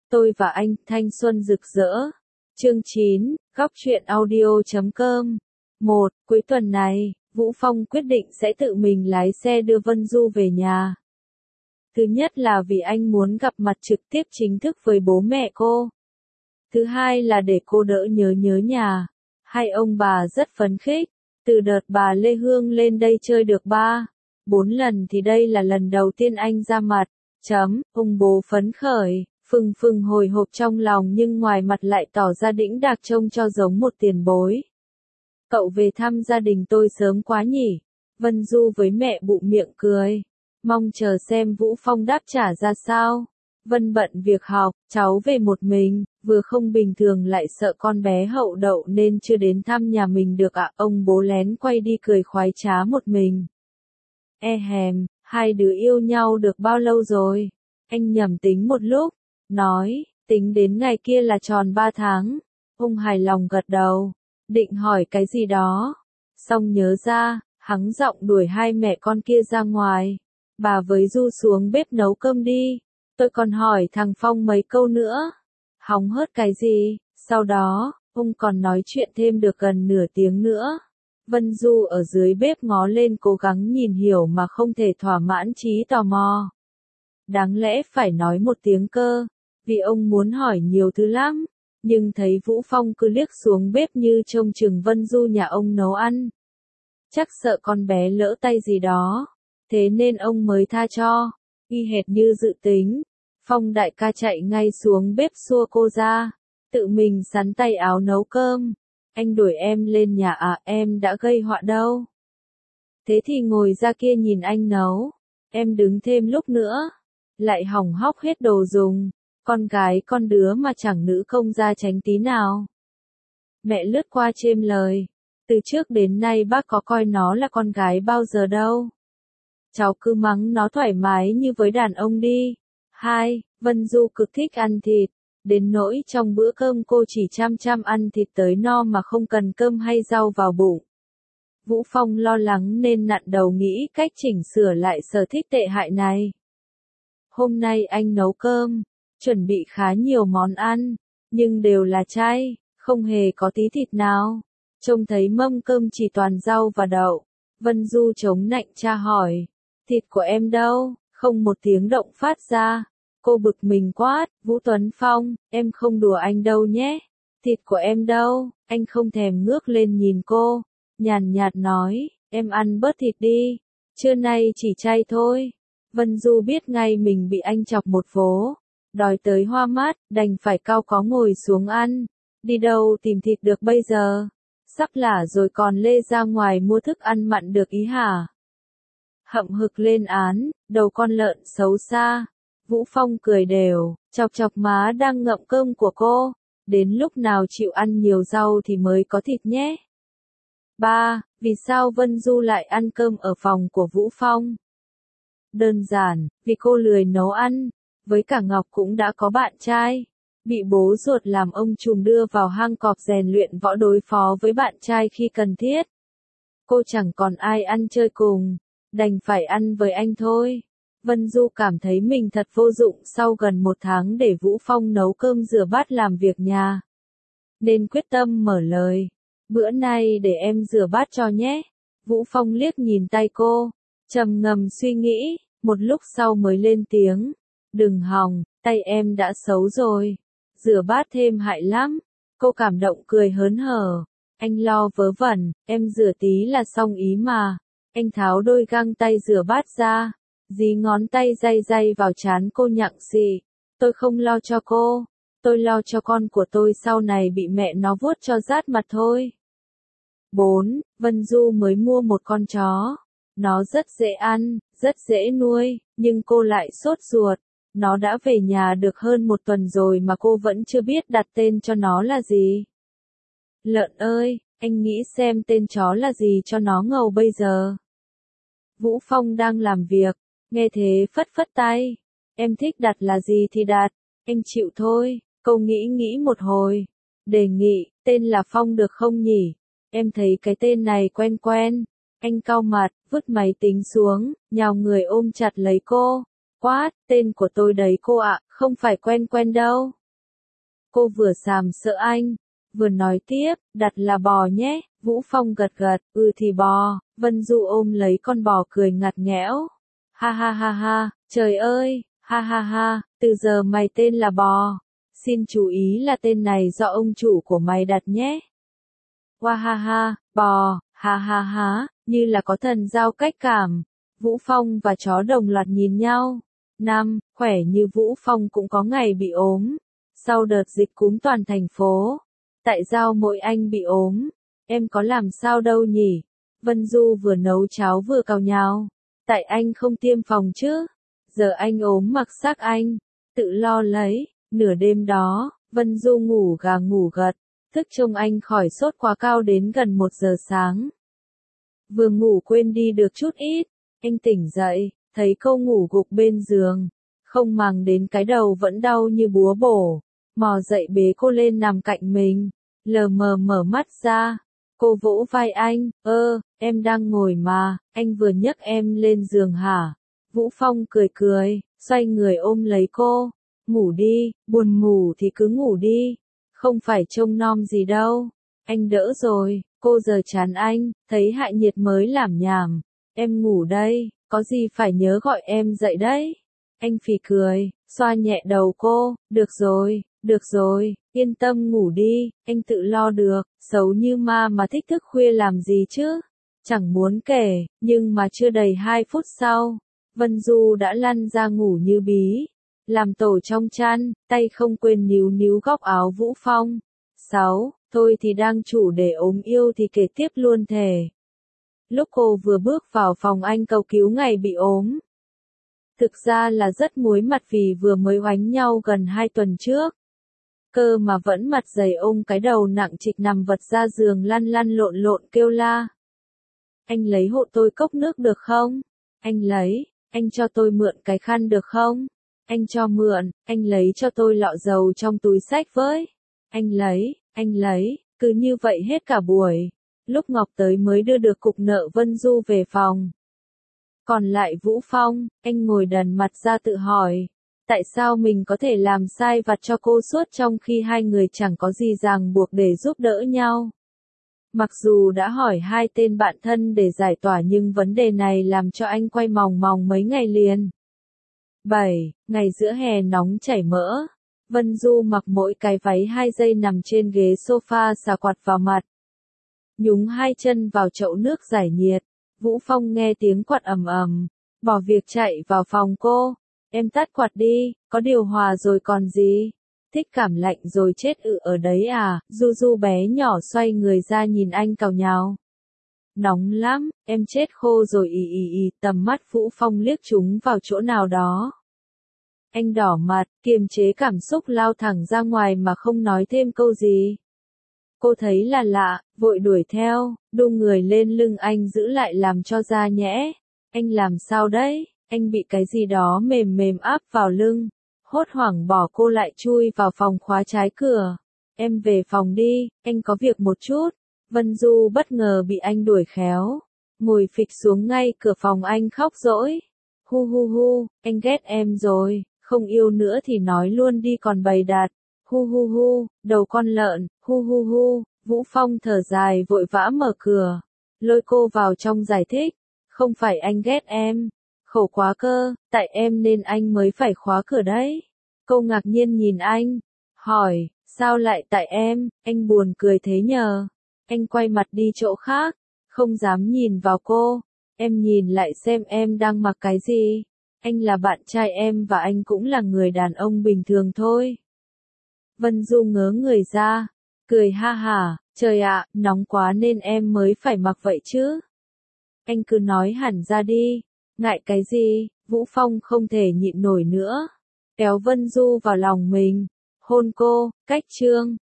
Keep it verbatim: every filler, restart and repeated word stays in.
Tôi và anh, thanh xuân rực rỡ. Chương chín, góc truyện audio chấm com. một. Cuối tuần này, Vũ Phong quyết định sẽ tự mình lái xe đưa Vân Du về nhà. Thứ nhất là vì anh muốn gặp mặt trực tiếp chính thức với bố mẹ cô. Thứ hai là để cô đỡ nhớ nhớ nhà. Hai ông bà rất phấn khích. Từ đợt bà Lê Hương lên đây chơi được ba, bốn lần thì đây là lần đầu tiên anh ra mặt. Chấm, ông bố phấn khởi, phừng phừng hồi hộp trong lòng nhưng ngoài mặt lại tỏ ra đĩnh đạc trông cho giống một tiền bối. Cậu về thăm gia đình tôi sớm quá nhỉ? Vân Du với mẹ bụm miệng cười. Mong chờ xem Vũ Phong đáp trả ra sao. Vân bận việc học, cháu về một mình, vừa không bình thường lại sợ con bé hậu đậu nên chưa đến thăm nhà mình được ạ. Ông bố lén quay đi cười khoái trá một mình. E hèm, hai đứa yêu nhau được bao lâu rồi? Anh nhẩm tính một lúc, nói, tính đến ngày kia là tròn ba tháng. Ông hài lòng gật đầu, định hỏi cái gì đó. Xong nhớ ra, hắng giọng đuổi hai mẹ con kia ra ngoài. Bà với Du xuống bếp nấu cơm đi. Tôi còn hỏi thằng Phong mấy câu nữa. Hóng hớt cái gì? Sau đó, ông còn nói chuyện thêm được gần nửa tiếng nữa. Vân Du ở dưới bếp ngó lên cố gắng nhìn hiểu mà không thể thỏa mãn trí tò mò. Đáng lẽ phải nói một tiếng cơ, vì ông muốn hỏi nhiều thứ lắm. Nhưng thấy Vũ Phong cứ liếc xuống bếp như trông chừng Vân Du nhà ông nấu ăn. Chắc sợ con bé lỡ tay gì đó. Thế nên ông mới tha cho. Y hệt như dự tính. Phong đại ca chạy ngay xuống bếp xua cô ra. Tự mình sắn tay áo nấu cơm. Anh đuổi em lên nhà à, em đã gây họa đâu. Thế thì ngồi ra kia nhìn anh nấu. Em đứng thêm lúc nữa. Lại hỏng hóc hết đồ dùng. Con gái con đứa mà chẳng nữ công ra tránh tí nào. Mẹ lướt qua chêm lời. Từ trước đến nay bác có coi nó là con gái bao giờ đâu. Cháu cứ mắng nó thoải mái như với đàn ông đi. Hai, Vân Du cực thích ăn thịt. Đến nỗi trong bữa cơm cô chỉ chăm chăm ăn thịt tới no mà không cần cơm hay rau vào bụng. Vũ Phong lo lắng nên nặn đầu nghĩ cách chỉnh sửa lại sở thích tệ hại này. Hôm nay anh nấu cơm, chuẩn bị khá nhiều món ăn, nhưng đều là chay, không hề có tí thịt nào. Trông thấy mâm cơm chỉ toàn rau và đậu. Vân Du chống nạnh tra hỏi, thịt của em đâu? Không một tiếng động phát ra. Cô bực mình quát, Vũ Tuấn Phong, em không đùa anh đâu nhé. Thịt của em đâu? Anh không thèm ngước lên nhìn cô. Nhàn nhạt nói, em ăn bớt thịt đi. Trưa nay chỉ chay thôi. Vân Du biết ngay mình bị anh chọc một vố. Đòi tới hoa mát, đành phải cau có ngồi xuống ăn. Đi đâu tìm thịt được bây giờ? Sắp lả rồi còn lê ra ngoài mua thức ăn mặn được ý hả? Hậm hực lên án, đầu con lợn xấu xa. Vũ Phong cười đều, chọc chọc má đang ngậm cơm của cô. Đến lúc nào chịu ăn nhiều rau thì mới có thịt nhé. ba. Vì sao Vân Du lại ăn cơm ở phòng của Vũ Phong? Đơn giản, vì cô lười nấu ăn. Với cả Ngọc cũng đã có bạn trai. Bị bố ruột làm ông trùm đưa vào hang cọp rèn luyện võ đối phó với bạn trai khi cần thiết. Cô chẳng còn ai ăn chơi cùng. Đành phải ăn với anh thôi. Vân Du cảm thấy mình thật vô dụng sau gần một tháng để Vũ Phong nấu cơm rửa bát làm việc nhà. Nên quyết tâm mở lời. Bữa nay để em rửa bát cho nhé. Vũ Phong liếc nhìn tay cô. Trầm ngâm suy nghĩ. Một lúc sau mới lên tiếng. Đừng hòng, tay em đã xấu rồi. Rửa bát thêm hại lắm. Cô cảm động cười hớn hở. Anh lo vớ vẩn, em rửa tí là xong ý mà. Anh tháo đôi găng tay rửa bát ra. Dí ngón tay day day vào trán cô nhặng xì. Tôi không lo cho cô. Tôi lo cho con của tôi sau này bị mẹ nó vuốt cho rát mặt thôi. bốn. Vân Du mới mua một con chó. Nó rất dễ ăn, rất dễ nuôi, nhưng cô lại sốt ruột. Nó đã về nhà được hơn một tuần rồi mà cô vẫn chưa biết đặt tên cho nó là gì. Lợn ơi, anh nghĩ xem tên chó là gì cho nó ngầu bây giờ. Vũ Phong đang làm việc, nghe thế phất phất tay. Em thích đặt là gì thì đặt, anh chịu thôi. Cô nghĩ nghĩ một hồi. Đề nghị, tên là Phong được không nhỉ? Em thấy cái tên này quen quen. Anh cau mặt, vứt máy tính xuống, nhào người ôm chặt lấy cô. Quát, tên của tôi đấy cô ạ, không phải quen quen đâu. Cô vừa sàm sợ anh, vừa nói tiếp, đặt là bò nhé. Vũ Phong gật gật, ừ thì bò. Vân Du ôm lấy con bò cười ngặt nghẽo. Ha ha ha ha, trời ơi, ha ha ha, từ giờ mày tên là bò. Xin chú ý là tên này do ông chủ của mày đặt nhé. Hoa ha ha, bò, ha ha ha, như là có thần giao cách cảm. Vũ Phong và chó đồng loạt nhìn nhau. Năm, khỏe như Vũ Phong cũng có ngày bị ốm. Sau đợt dịch cúm toàn thành phố. Tại sao mỗi anh bị ốm? Em có làm sao đâu nhỉ? Vân Du vừa nấu cháo vừa cào nhào. Tại anh không tiêm phòng chứ? Giờ anh ốm mặc xác anh. Tự lo lấy. Nửa đêm đó, Vân Du ngủ gà ngủ gật. Thức trông anh khỏi sốt quá cao đến gần một giờ sáng. Vừa ngủ quên đi được chút ít. Anh tỉnh dậy, thấy cô ngủ gục bên giường. Không màng đến cái đầu vẫn đau như búa bổ. Mò dậy bế cô lên nằm cạnh mình. Lờ mờ mở mắt ra. Cô vỗ vai anh, ơ, em đang ngồi mà, anh vừa nhấc em lên giường hả? Vũ Phong cười cười, xoay người ôm lấy cô. Ngủ đi, buồn ngủ thì cứ ngủ đi. Không phải trông nom gì đâu. Anh đỡ rồi, cô giờ chán anh, thấy Hạ Nhiệt mới làm nhảm. Em ngủ đây, có gì phải nhớ gọi em dậy đấy. Anh phì cười, xoa nhẹ đầu cô, được rồi, được rồi, yên tâm ngủ đi, anh tự lo được, xấu như ma mà thích thức khuya làm gì chứ. Chẳng muốn kể, nhưng mà chưa đầy hai phút sau, Vân Du đã lăn ra ngủ như bí. Làm tổ trong chăn, tay không quên níu níu góc áo Vũ Phong. Sáu, thôi thì đang chủ để ốm yêu thì kể tiếp luôn thề. Lúc cô vừa bước vào phòng anh cầu cứu ngày bị ốm. Thực ra là rất muối mặt vì vừa mới oánh nhau gần hai tuần trước. Cơ mà vẫn mặt dày ôm cái đầu nặng trịch nằm vật ra giường lăn lăn lộn lộn kêu la. Anh lấy hộ tôi cốc nước được không? Anh lấy, anh cho tôi mượn cái khăn được không? Anh cho mượn, anh lấy cho tôi lọ dầu trong túi xách với. Anh lấy, anh lấy, cứ như vậy hết cả buổi. Lúc Ngọc tới mới đưa được cục nợ Vân Du về phòng. Còn lại Vũ Phong, anh ngồi đần mặt ra tự hỏi. Tại sao mình có thể làm sai vặt cho cô suốt trong khi hai người chẳng có gì ràng buộc để giúp đỡ nhau? Mặc dù đã hỏi hai tên bạn thân để giải tỏa nhưng vấn đề này làm cho anh quay mòng mòng mấy ngày liền. bảy. Ngày giữa hè nóng chảy mỡ. Vân Du mặc mỗi cái váy hai dây nằm trên ghế sofa xà quạt vào mặt. Nhúng hai chân vào chậu nước giải nhiệt. Vũ Phong nghe tiếng quạt ầm ầm, bỏ việc chạy vào phòng cô. Em tắt quạt đi, có điều hòa rồi còn gì. Thích cảm lạnh rồi chết ự ở đấy à? Du Du bé nhỏ xoay người ra nhìn anh cào nhào. Nóng lắm, em chết khô rồi ì ì ì. Tầm mắt Vũ Phong liếc chúng vào chỗ nào đó. Anh đỏ mặt, kiềm chế cảm xúc lao thẳng ra ngoài mà không nói thêm câu gì. Cô thấy là lạ, vội đuổi theo, đu người lên lưng anh giữ lại làm cho ra nhẽ. Anh làm sao đấy? Anh bị cái gì đó mềm mềm áp vào lưng. Hốt hoảng bỏ cô lại chui vào phòng khóa trái cửa. Em về phòng đi, anh có việc một chút. Vân Du bất ngờ bị anh đuổi khéo. Ngồi phịch xuống ngay cửa phòng anh khóc dỗi. Hu hu hu, anh ghét em rồi, không yêu nữa thì nói luôn đi còn bày đặt. Hu hu hu, đầu con lợn, hu hu hu. Vũ Phong thở dài vội vã mở cửa. Lôi cô vào trong giải thích. Không phải anh ghét em. Khổ quá cơ, tại em nên anh mới phải khóa cửa đấy. Cô ngạc nhiên nhìn anh. Hỏi, sao lại tại em, anh buồn cười thế nhờ. Anh quay mặt đi chỗ khác. Không dám nhìn vào cô. Em nhìn lại xem em đang mặc cái gì. Anh là bạn trai em và anh cũng là người đàn ông bình thường thôi. Vân Du ngớ người ra. Cười ha hả, trời ạ, nóng quá nên em mới phải mặc vậy chứ. Anh cứ nói hẳn ra đi. Ngại cái gì? Vũ Phong không thể nhịn nổi nữa. Kéo Vân Du vào lòng mình. Hôn cô, cách chương.